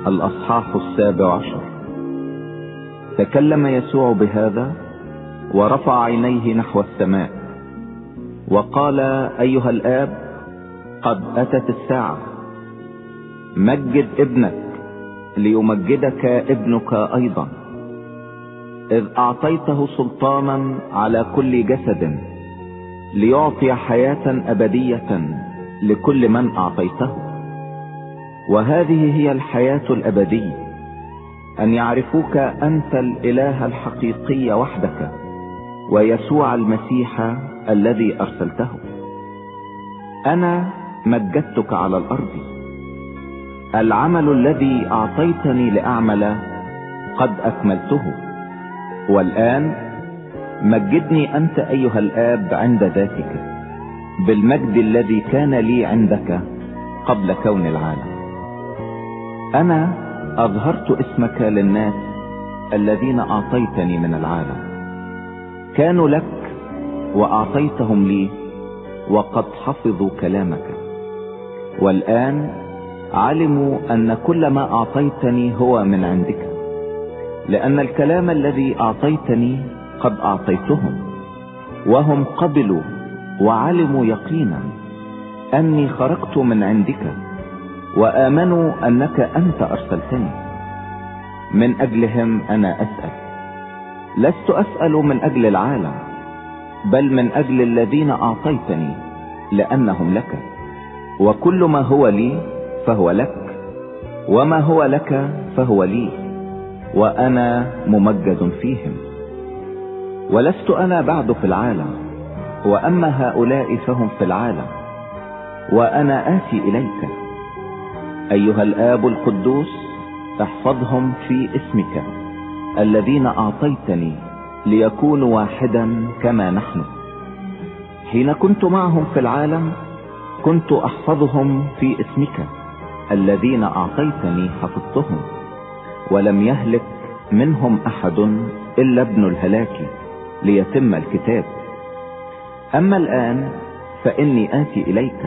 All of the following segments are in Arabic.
الأصحاح 17. تكلم يسوع بهذا ورفع عينيه نحو السماء وقال: أيها الآب، قد أتت الساعة، مجد ابنك ليمجدك ابنك أيضا، إذ أعطيته سلطانا على كل جسد ليعطي حياة أبدية لكل من أعطيته. وهذه هي الحياة الأبدية، أن يعرفوك أنت الإله الحقيقي وحدك، ويسوع المسيح الذي أرسلته. أنا مجدتك على الأرض، العمل الذي أعطيتني لأعمل قد أكملته، والآن مجدني أنت أيها الآب عند ذاتك بالمجد الذي كان لي عندك قبل كون العالم. أنا أظهرت اسمك للناس الذين أعطيتني من العالم، كانوا لك وأعطيتهم لي، وقد حفظوا كلامك، والآن علموا أن كل ما أعطيتني هو من عندك، لأن الكلام الذي أعطيتني قد أعطيتهم، وهم قبلوا وعلموا يقينا أني خرجت من عندك، وآمنوا أنك أنت أرسلتني. من أجلهم أنا أسأل، لست أسأل من أجل العالم، بل من أجل الذين أعطيتني، لأنهم لك، وكل ما هو لي فهو لك، وما هو لك فهو لي، وأنا ممجد فيهم. ولست أنا بعد في العالم، وأما هؤلاء فهم في العالم، وأنا آتي إليك. أيها الآب القدوس، احفظهم في اسمك الذين أعطيتني، ليكونوا واحدا كما نحن. حين كنت معهم في العالم كنت أحفظهم في اسمك الذين أعطيتني، حفظتهم، ولم يهلك منهم أحد إلا ابن الهلاك، ليتم الكتاب. أما الآن فإني آتي إليك،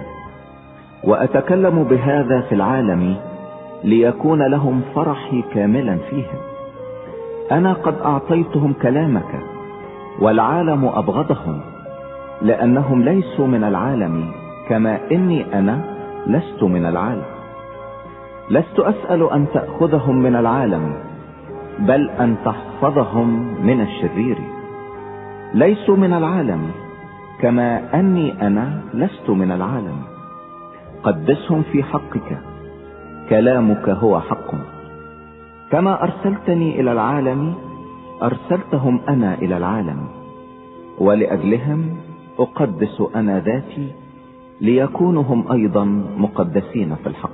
وأتكلم بهذا في العالم ليكون لهم فرحي كاملا فيهم. أنا قد أعطيتهم كلامك، والعالم أبغضهم، لأنهم ليسوا من العالم كما إني أنا لست من العالم. لست أسأل أن تأخذهم من العالم، بل أن تحفظهم من الشرير. ليسوا من العالم كما أني أنا لست من العالم. قدسهم في حقك، كلامك هو حق. كما أرسلتني إلى العالم أرسلتهم أنا إلى العالم، ولأجلهم أقدس أنا ذاتي، ليكونوا هم أيضا مقدسين في الحق.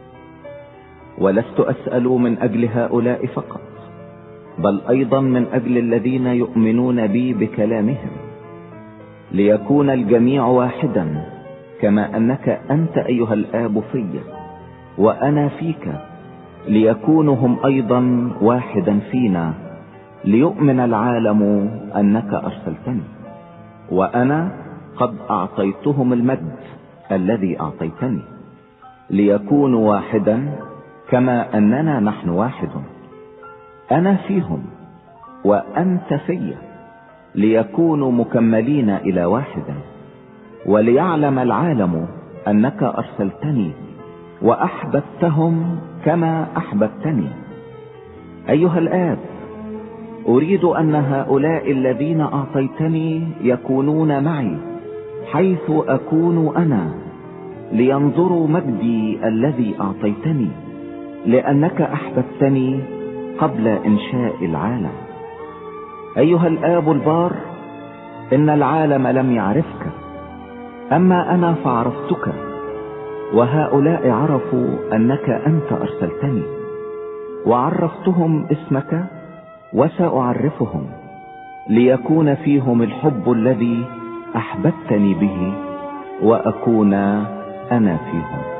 ولست أسأل من أجل هؤلاء فقط، بل أيضا من أجل الذين يؤمنون بي بكلامهم، ليكون الجميع واحدا كما أنك أنت أيها الآب في وأنا فيك، ليكونوا هم أيضا واحدا فينا، ليؤمن العالم أنك أرسلتني. وأنا قد أعطيتهم المجد الذي أعطيتني، ليكونوا واحدا كما أننا نحن واحد، أنا فيهم وأنت في، ليكونوا مكملين إلى واحدا، وليعلم العالم أنك أرسلتني وأحببتهم كما أحببتني. أيها الآب، أريد أن هؤلاء الذين أعطيتني يكونون معي حيث أكون أنا، لينظروا مجدي الذي أعطيتني، لأنك أحببتني قبل إنشاء العالم. أيها الآب البار، إن العالم لم يعرفك، أما أنا فعرفتك، وهؤلاء عرفوا أنك أنت أرسلتني، وعرفتهم اسمك وسأعرفهم، ليكون فيهم الحب الذي أحببتني به، وأكون أنا فيهم.